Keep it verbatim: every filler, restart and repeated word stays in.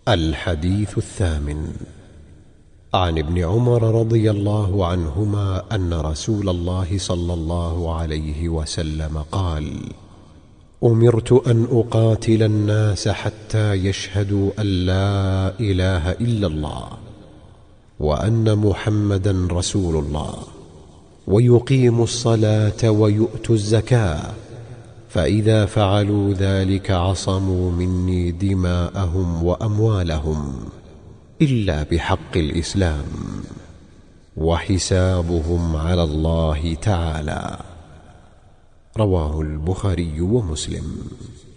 الحديث الثامن. عن ابن عمر رضي الله عنهما أن رسول الله صلى الله عليه وسلم قال: أمرت أن أقاتل الناس حتى يشهدوا أن لا إله إلا الله وأن محمدا رسول الله ويقيموا الصلاة ويؤتوا الزكاة، فإذا فعلوا ذلك عصموا مني دماءهم وأموالهم إلا بحق الإسلام وحسابهم على الله تعالى. رواه البخاري ومسلم.